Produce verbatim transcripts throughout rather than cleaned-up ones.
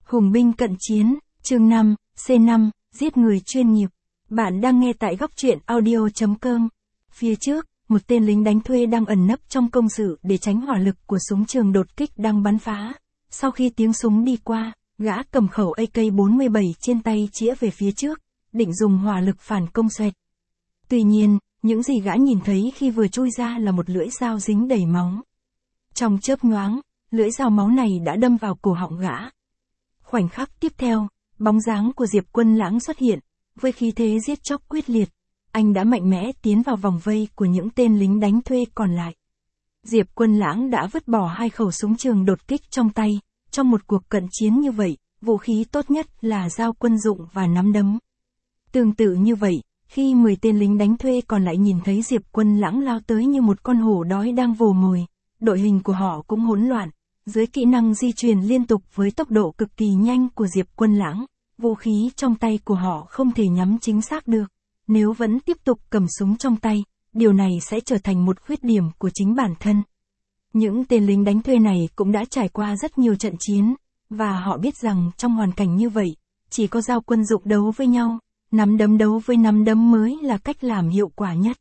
Hùng binh cận chiến, chương năm, C năm, giết người chuyên nghiệp. Bạn đang nghe tại góc truyện audio chấm com. Phía trước, một tên lính đánh thuê đang ẩn nấp trong công sự để tránh hỏa lực của súng trường đột kích đang bắn phá. Sau khi tiếng súng đi qua, gã cầm khẩu A K bốn mươi bảy trên tay chĩa về phía trước, định dùng hỏa lực phản công xoẹt. Tuy nhiên, những gì gã nhìn thấy khi vừa chui ra là một lưỡi dao dính đầy máu. Trong chớp nhoáng, lưỡi dao máu này đã đâm vào cổ họng gã. Khoảnh khắc tiếp theo, bóng dáng của Diệp Quân Lãng xuất hiện, với khí thế giết chóc quyết liệt. Anh đã mạnh mẽ tiến vào vòng vây của những tên lính đánh thuê còn lại. Diệp Quân Lãng đã vứt bỏ hai khẩu súng trường đột kích trong tay. Trong một cuộc cận chiến như vậy, vũ khí tốt nhất là dao quân dụng và nắm đấm. Tương tự như vậy, khi mười tên lính đánh thuê còn lại nhìn thấy Diệp Quân Lãng lao tới như một con hổ đói đang vồ mồi, đội hình của họ cũng hỗn loạn. Dưới kỹ năng di chuyển liên tục với tốc độ cực kỳ nhanh của Diệp Quân Lãng, vũ khí trong tay của họ không thể nhắm chính xác được. Nếu vẫn tiếp tục cầm súng trong tay, điều này sẽ trở thành một khuyết điểm của chính bản thân. Những tên lính đánh thuê này cũng đã trải qua rất nhiều trận chiến, và họ biết rằng trong hoàn cảnh như vậy, chỉ có dao quân dụng đấu với nhau, nắm đấm đấu với nắm đấm mới là cách làm hiệu quả nhất.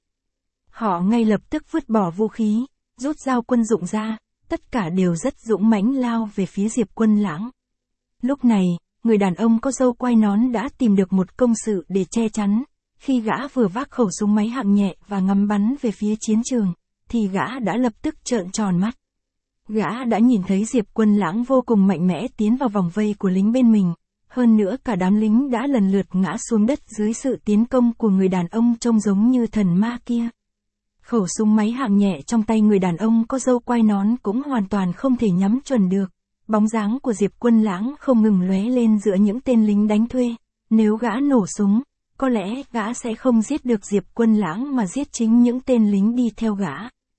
Họ ngay lập tức vứt bỏ vũ khí, rút dao quân dụng ra, tất cả đều rất dũng mãnh lao về phía Diệp Quân Lãng. Lúc này, người đàn ông có râu quai nón đã tìm được một công sự để che chắn. Khi gã vừa vác khẩu súng máy hạng nhẹ và ngắm bắn về phía chiến trường, thì gã đã lập tức trợn tròn mắt. Gã đã nhìn thấy Diệp Quân Lãng vô cùng mạnh mẽ tiến vào vòng vây của lính bên mình. Hơn nữa cả đám lính đã lần lượt ngã xuống đất dưới sự tiến công của người đàn ông trông giống như thần ma kia. Khẩu súng máy hạng nhẹ trong tay người đàn ông có râu quai nón cũng hoàn toàn không thể nhắm chuẩn được. Bóng dáng của Diệp Quân Lãng không ngừng lóe lên giữa những tên lính đánh thuê. Nếu gã nổ súng, có lẽ gã sẽ không giết được Diệp Quân Lãng mà giết chính những tên lính đi theo gã.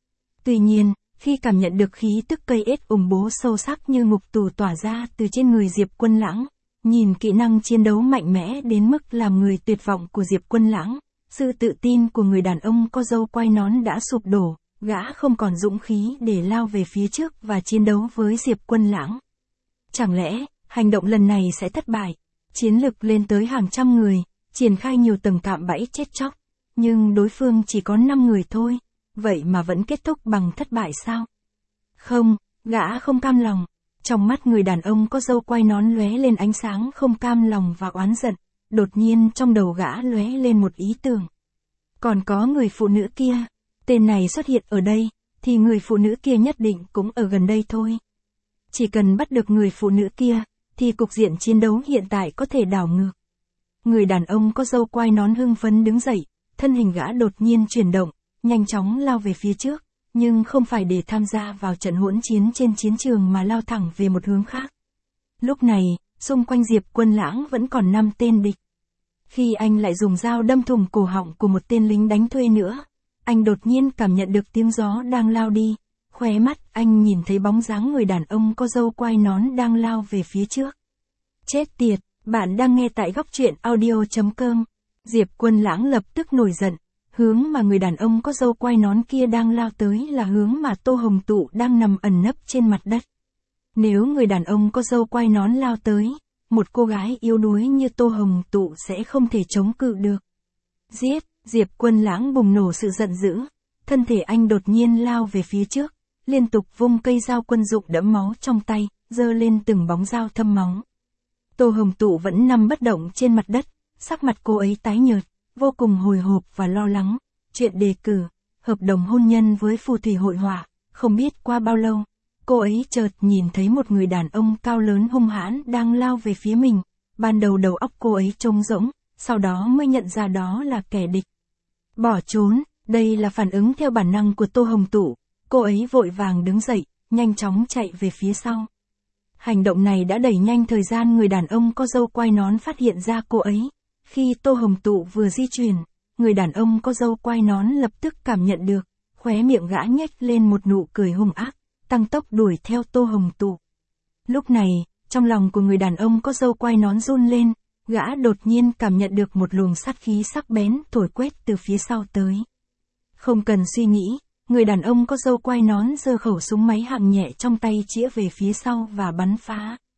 Tuy nhiên, khi cảm nhận được khí tức cây ết ủng bố sâu sắc như ngục tù tỏa ra từ trên người Diệp Quân Lãng, nhìn kỹ năng chiến đấu mạnh mẽ đến mức làm người tuyệt vọng của Diệp Quân Lãng, sự tự tin của người đàn ông có râu quai nón đã sụp đổ, gã không còn dũng khí để lao về phía trước và chiến đấu với Diệp Quân Lãng. Chẳng lẽ, hành động lần này sẽ thất bại? Chiến lực lên tới hàng trăm người, triển khai nhiều tầng cạm bẫy chết chóc, nhưng đối phương chỉ có năm người thôi, vậy mà vẫn kết thúc bằng thất bại sao? Không, gã không cam lòng. Trong mắt người đàn ông có râu quai nón lóe lên ánh sáng không cam lòng và oán giận. Đột nhiên trong đầu gã lóe lên một ý tưởng. Còn có người phụ nữ kia, tên này xuất hiện ở đây, thì người phụ nữ kia nhất định cũng ở gần đây thôi. Chỉ cần bắt được người phụ nữ kia, thì cục diện chiến đấu hiện tại có thể đảo ngược. Người đàn ông có râu quai nón hưng phấn đứng dậy, thân hình gã đột nhiên chuyển động, nhanh chóng lao về phía trước, nhưng không phải để tham gia vào trận hỗn chiến trên chiến trường mà lao thẳng về một hướng khác. Lúc này, xung quanh Diệp Quân Lãng vẫn còn năm tên địch. Khi anh lại dùng dao đâm thủng cổ họng của một tên lính đánh thuê nữa, anh đột nhiên cảm nhận được tiếng gió đang lao đi, khóe mắt anh nhìn thấy bóng dáng người đàn ông có râu quai nón đang lao về phía trước. Chết tiệt, bạn đang nghe tại góc truyện audio chấm com. Diệp Quân Lãng lập tức nổi giận, hướng mà người đàn ông có râu quai nón kia đang lao tới là hướng mà Tô Hồng Tụ đang nằm ẩn nấp trên mặt đất. Nếu người đàn ông có râu quai nón lao tới, một cô gái yếu đuối như Tô Hồng Tụ sẽ không thể chống cự được. Giết, Diệp Quân Lãng bùng nổ sự giận dữ, thân thể anh đột nhiên lao về phía trước, liên tục vung cây dao quân dụng đẫm máu trong tay, giơ lên từng bóng dao thâm máu. Tô Hồng Tụ vẫn nằm bất động trên mặt đất, sắc mặt cô ấy tái nhợt, vô cùng hồi hộp và lo lắng. Chuyện đề cử, hợp đồng hôn nhân với phù thủy hội họa, không biết qua bao lâu, cô ấy chợt nhìn thấy một người đàn ông cao lớn hung hãn đang lao về phía mình. Ban đầu đầu óc cô ấy trống rỗng, sau đó mới nhận ra đó là kẻ địch. Bỏ trốn, đây là phản ứng theo bản năng của Tô Hồng Tụ. Cô ấy vội vàng đứng dậy, nhanh chóng chạy về phía sau. Hành động này đã đẩy nhanh thời gian người đàn ông có râu quai nón phát hiện ra cô ấy. Khi Tô Hồng Tụ vừa di chuyển, người đàn ông có râu quai nón lập tức cảm nhận được, khóe miệng gã nhếch lên một nụ cười hung ác, tăng tốc đuổi theo Tô Hồng Tụ. Lúc này, trong lòng của người đàn ông có râu quai nón run lên, gã đột nhiên cảm nhận được một luồng sát khí sắc bén thổi quét từ phía sau tới. Không cần suy nghĩ, người đàn ông có râu quai nón giơ khẩu súng máy hạng nhẹ trong tay chĩa về phía sau và bắn phá.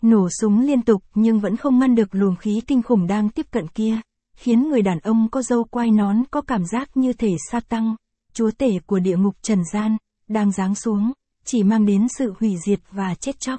Nổ súng liên tục nhưng vẫn không ngăn được luồng khí kinh khủng đang tiếp cận kia, khiến người đàn ông có râu quai nón có cảm giác như thể sa tăng, chúa tể của địa ngục trần gian, đang giáng xuống, chỉ mang đến sự hủy diệt và chết chóc.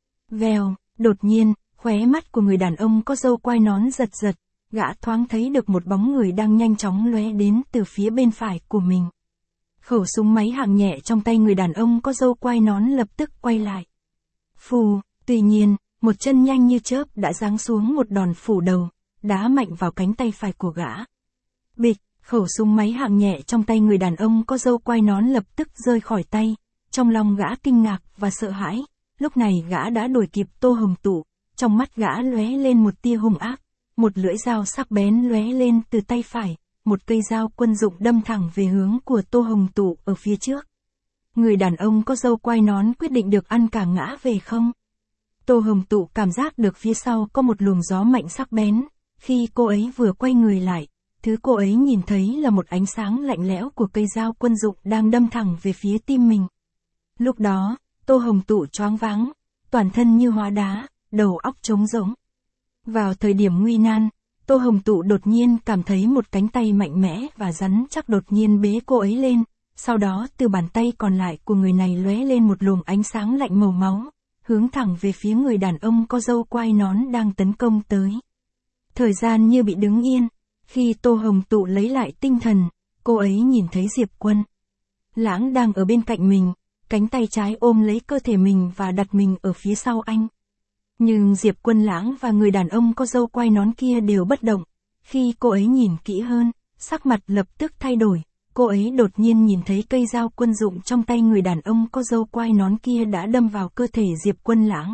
Vèo, đột nhiên, khóe mắt của người đàn ông có râu quai nón giật giật, gã thoáng thấy được một bóng người đang nhanh chóng lóe đến từ phía bên phải của mình. Khẩu súng máy hạng nhẹ trong tay người đàn ông có râu quai nón lập tức quay lại. Phù, tuy nhiên, một chân nhanh như chớp đã giáng xuống một đòn phủ đầu, đá mạnh vào cánh tay phải của gã. Bịch, khẩu súng máy hạng nhẹ trong tay người đàn ông có râu quai nón lập tức rơi khỏi tay, trong lòng gã kinh ngạc và sợ hãi, lúc này gã đã đuổi kịp Tô Hồng Tụ, trong mắt gã lóe lên một tia hung ác, một lưỡi dao sắc bén lóe lên từ tay phải, một cây dao quân dụng đâm thẳng về hướng của Tô Hồng Tụ ở phía trước. Người đàn ông có râu quai nón quyết định được ăn cả ngã về không? Tô Hồng Tụ cảm giác được phía sau có một luồng gió mạnh sắc bén, khi cô ấy vừa quay người lại, thứ cô ấy nhìn thấy là một ánh sáng lạnh lẽo của cây dao quân dụng đang đâm thẳng về phía tim mình. Lúc đó, Tô Hồng Tụ choáng váng, toàn thân như hóa đá, đầu óc trống rỗng. Vào thời điểm nguy nan, Tô Hồng Tụ đột nhiên cảm thấy một cánh tay mạnh mẽ và rắn chắc đột nhiên bế cô ấy lên, sau đó từ bàn tay còn lại của người này lóe lên một luồng ánh sáng lạnh màu máu, hướng thẳng về phía người đàn ông có râu quai nón đang tấn công tới. Thời gian như bị đứng yên, khi Tô Hồng Tụ lấy lại tinh thần, cô ấy nhìn thấy Diệp Quân Lãng đang ở bên cạnh mình, cánh tay trái ôm lấy cơ thể mình và đặt mình ở phía sau anh. Nhưng Diệp Quân Lãng và người đàn ông có râu quai nón kia đều bất động. Khi cô ấy nhìn kỹ hơn, sắc mặt lập tức thay đổi, cô ấy đột nhiên nhìn thấy cây dao quân dụng trong tay người đàn ông có râu quai nón kia đã đâm vào cơ thể Diệp Quân Lãng.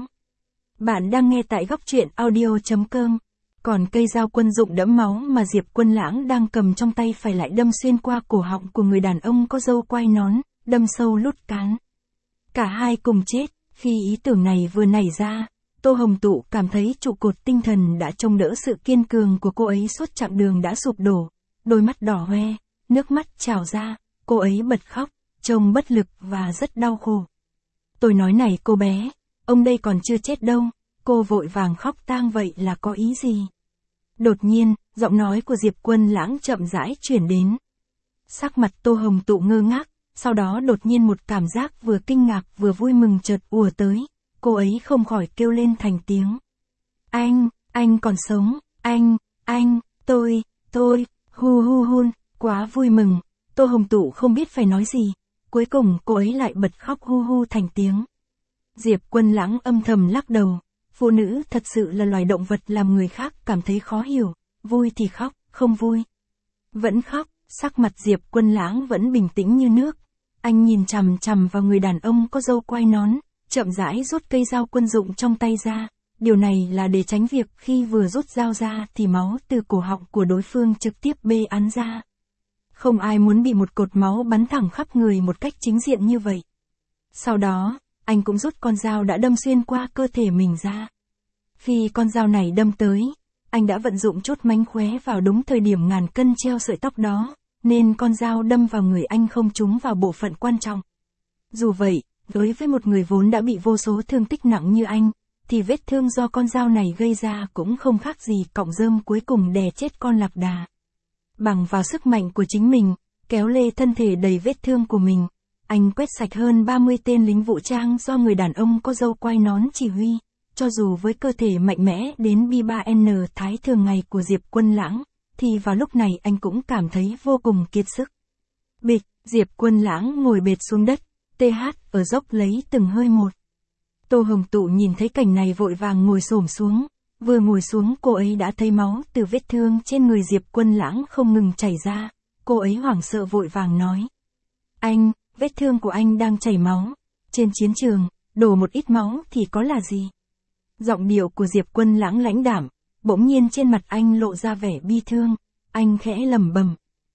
Bạn đang nghe tại góc truyện audio chấm com. Còn cây dao quân dụng đẫm máu mà Diệp Quân Lãng đang cầm trong tay phải lại đâm xuyên qua cổ họng của người đàn ông có râu quai nón, đâm sâu lút cán. Cả hai cùng chết. Khi ý tưởng này vừa nảy ra, Tô Hồng Tụ cảm thấy trụ cột tinh thần đã trông đỡ sự kiên cường của cô ấy suốt chặng đường đã sụp đổ, đôi mắt đỏ hoe, nước mắt trào ra, cô ấy bật khóc, trông bất lực và rất đau khổ. Tôi nói này cô bé, ông đây còn chưa chết đâu, cô vội vàng khóc tang vậy là có ý gì? Đột nhiên, giọng nói của Diệp Quân Lãng chậm rãi chuyển đến. Sắc mặt Tô Hồng Tụ ngơ ngác, sau đó đột nhiên một cảm giác vừa kinh ngạc vừa vui mừng chợt ùa tới, cô ấy không khỏi kêu lên thành tiếng. Anh, anh còn sống, anh, anh, tôi, tôi, hu hu hun, quá vui mừng, Tô Hồng Tụ không biết phải nói gì, cuối cùng cô ấy lại bật khóc hu hu thành tiếng. Diệp Quân Lãng âm thầm lắc đầu, phụ nữ thật sự là loài động vật làm người khác cảm thấy khó hiểu, vui thì khóc, không vui vẫn khóc. Sắc mặt Diệp Quân Lãng vẫn bình tĩnh như nước. Anh nhìn chằm chằm vào người đàn ông có râu quai nón, chậm rãi rút cây dao quân dụng trong tay ra. Điều này là để tránh việc khi vừa rút dao ra thì máu từ cổ họng của đối phương trực tiếp bê án ra. Không ai muốn bị một cột máu bắn thẳng khắp người một cách chính diện như vậy. Sau đó, anh cũng rút con dao đã đâm xuyên qua cơ thể mình ra. Khi con dao này đâm tới, anh đã vận dụng chút mánh khóe vào đúng thời điểm ngàn cân treo sợi tóc đó, nên con dao đâm vào người anh không trúng vào bộ phận quan trọng. Dù vậy, đối với một người vốn đã bị vô số thương tích nặng như anh, thì vết thương do con dao này gây ra cũng không khác gì cọng rơm cuối cùng đè chết con lạc đà. Bằng vào sức mạnh của chính mình, kéo lê thân thể đầy vết thương của mình, anh quét sạch hơn ba mươi tên lính vũ trang do người đàn ông có râu quai nón chỉ huy. Cho dù với cơ thể mạnh mẽ đến B ba N thái thường ngày của Diệp Quân Lãng, thì vào lúc này anh cũng cảm thấy vô cùng kiệt sức. Bịch, Diệp Quân Lãng ngồi bệt xuống đất, tê hát ở dốc lấy từng hơi một. Tô Hồng Tụ nhìn thấy cảnh này vội vàng ngồi xổm xuống, vừa ngồi xuống cô ấy đã thấy máu từ vết thương trên người Diệp Quân Lãng không ngừng chảy ra, cô ấy hoảng sợ vội vàng nói. Anh, vết thương của anh đang chảy máu, trên chiến trường, đổ một ít máu thì có là gì? Giọng điệu của Diệp Quân Lãng lãnh đạm, bỗng nhiên trên mặt anh lộ ra vẻ bi thương, anh khẽ lẩm bẩm.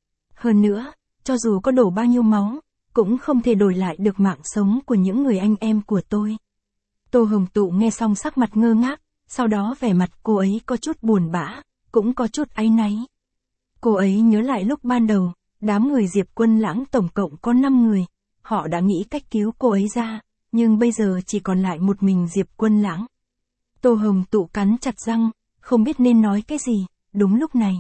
Hơn nữa, cho dù có đổ bao nhiêu máu, cũng không thể đổi lại được mạng sống của những người anh em của tôi. Tô Hồng Tụ nghe xong sắc mặt ngơ ngác, sau đó vẻ mặt cô ấy có chút buồn bã, cũng có chút áy náy. Cô ấy nhớ lại lúc ban đầu, đám người Diệp Quân Lãng tổng cộng có năm người, họ đã nghĩ cách cứu cô ấy ra, nhưng bây giờ chỉ còn lại một mình Diệp Quân Lãng. Tô Hồng Tụ cắn chặt răng, không biết nên nói cái gì. Đúng lúc này,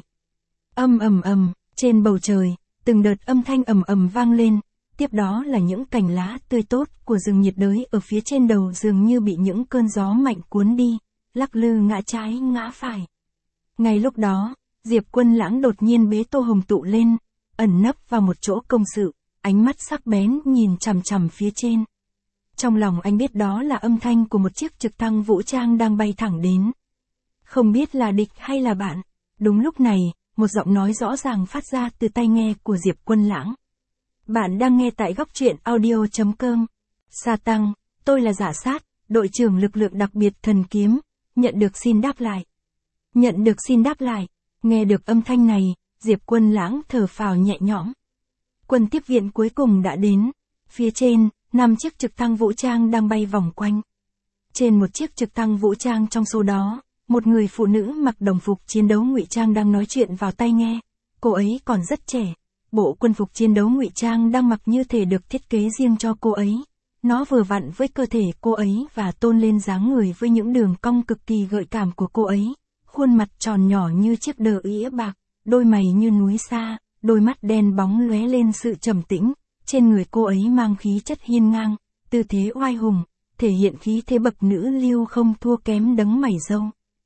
âm ầm ầm, trên bầu trời, từng đợt âm thanh ầm ầm vang lên, tiếp đó là những cành lá tươi tốt của rừng nhiệt đới ở phía trên đầu dường như bị những cơn gió mạnh cuốn đi, lắc lư ngã trái ngã phải. Ngay lúc đó, Diệp Quân Lãng đột nhiên bế Tô Hồng Tụ lên, ẩn nấp vào một chỗ công sự, ánh mắt sắc bén nhìn chằm chằm phía trên. Trong lòng anh biết đó là âm thanh của một chiếc trực thăng vũ trang đang bay thẳng đến. Không biết là địch hay là bạn. Đúng lúc này, một giọng nói rõ ràng phát ra từ tai nghe của Diệp Quân Lãng. Bạn đang nghe tại góc truyện audio chấm com. Sa Tăng, tôi là Giả Sát, đội trưởng lực lượng đặc biệt thần kiếm, nhận được xin đáp lại. Nhận được xin đáp lại, nghe được âm thanh này, Diệp Quân Lãng thở phào nhẹ nhõm. Quân tiếp viện cuối cùng đã đến. Phía trên, năm chiếc trực thăng vũ trang đang bay vòng quanh. Trên một chiếc trực thăng vũ trang trong số đó, một người phụ nữ mặc đồng phục chiến đấu ngụy trang đang nói chuyện vào tai nghe. Cô ấy còn rất trẻ. Bộ quân phục chiến đấu ngụy trang đang mặc như thể được thiết kế riêng cho cô ấy. Nó vừa vặn với cơ thể cô ấy và tôn lên dáng người với những đường cong cực kỳ gợi cảm của cô ấy. Khuôn mặt tròn nhỏ như chiếc đờ ĩa bạc, đôi mày như núi sa, đôi mắt đen bóng lóe lên sự trầm tĩnh. Trên người cô ấy mang khí chất hiên ngang, tư thế oai hùng, thể hiện khí thế bậc nữ lưu không thua kém đấng mày râu.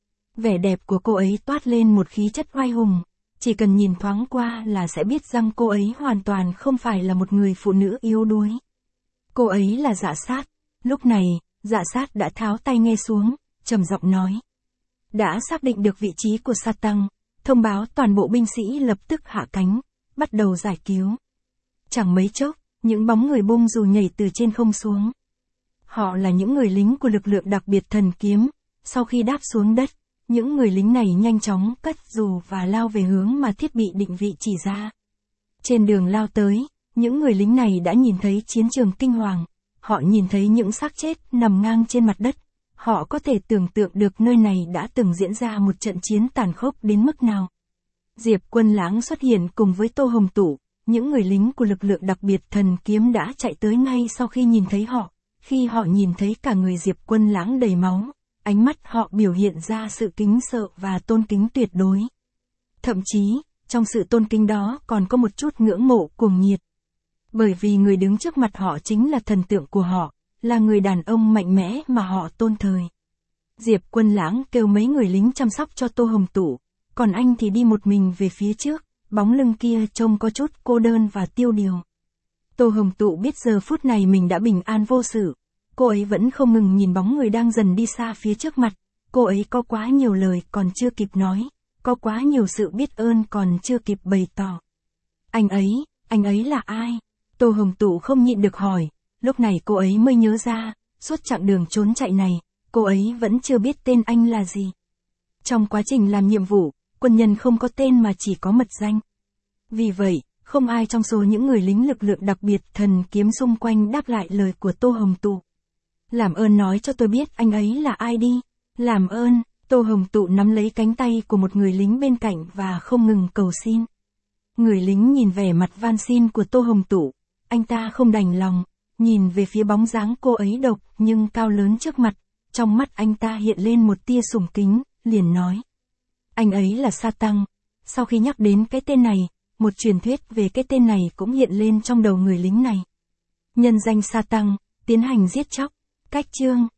Vẻ đẹp của cô ấy toát lên một khí chất oai hùng, chỉ cần nhìn thoáng qua là sẽ biết rằng cô ấy hoàn toàn không phải là một người phụ nữ yếu đuối. Cô ấy là Dạ Sát. Lúc này, Dạ Sát đã tháo tai nghe xuống, trầm giọng nói. Đã xác định được vị trí của Sa Tăng, thông báo toàn bộ binh sĩ lập tức hạ cánh, bắt đầu giải cứu. Chẳng mấy chốc, những bóng người bung dù nhảy từ trên không xuống. Họ là những người lính của lực lượng đặc biệt thần kiếm. Sau khi đáp xuống đất, những người lính này nhanh chóng cất dù và lao về hướng mà thiết bị định vị chỉ ra. Trên đường lao tới, những người lính này đã nhìn thấy chiến trường kinh hoàng. Họ nhìn thấy những xác chết nằm ngang trên mặt đất. Họ có thể tưởng tượng được nơi này đã từng diễn ra một trận chiến tàn khốc đến mức nào. Diệp Quân Lãng xuất hiện cùng với Tô Hồng Tụ. Những người lính của lực lượng đặc biệt thần kiếm đã chạy tới ngay sau khi nhìn thấy họ. Khi họ nhìn thấy cả người Diệp Quân Lãng đầy máu, ánh mắt họ biểu hiện ra sự kính sợ và tôn kính tuyệt đối. Thậm chí, trong sự tôn kính đó còn có một chút ngưỡng mộ cuồng nhiệt. Bởi vì người đứng trước mặt họ chính là thần tượng của họ, là người đàn ông mạnh mẽ mà họ tôn thờ. Diệp Quân Lãng kêu mấy người lính chăm sóc cho Tô Hồng Tụ, còn anh thì đi một mình về phía trước. Bóng lưng kia trông có chút cô đơn và tiêu điều. Tô Hồng Tụ biết giờ phút này mình đã bình an vô sự. Cô ấy vẫn không ngừng nhìn bóng người đang dần đi xa phía trước mặt. Cô ấy có quá nhiều lời còn chưa kịp nói. Có quá nhiều sự biết ơn còn chưa kịp bày tỏ. Anh ấy, anh ấy là ai? Tô Hồng Tụ không nhịn được hỏi. Lúc này cô ấy mới nhớ ra, suốt chặng đường trốn chạy này, cô ấy vẫn chưa biết tên anh là gì. Trong quá trình làm nhiệm vụ, quân nhân không có tên mà chỉ có mật danh. Vì vậy, không ai trong số những người lính lực lượng đặc biệt thần kiếm xung quanh đáp lại lời của Tô Hồng Tụ. Làm ơn nói cho tôi biết anh ấy là ai đi. Làm ơn, Tô Hồng Tụ nắm lấy cánh tay của một người lính bên cạnh và không ngừng cầu xin. Người lính nhìn vẻ mặt van xin của Tô Hồng Tụ, anh ta không đành lòng, nhìn về phía bóng dáng cô ấy độc nhưng cao lớn trước mặt, trong mắt anh ta hiện lên một tia sùng kính, liền nói. Anh ấy là Sa Tăng. Sau khi nhắc đến cái tên này, một truyền thuyết về cái tên này cũng hiện lên trong đầu người lính này. Nhân danh Sa Tăng, tiến hành giết chóc. Cách chương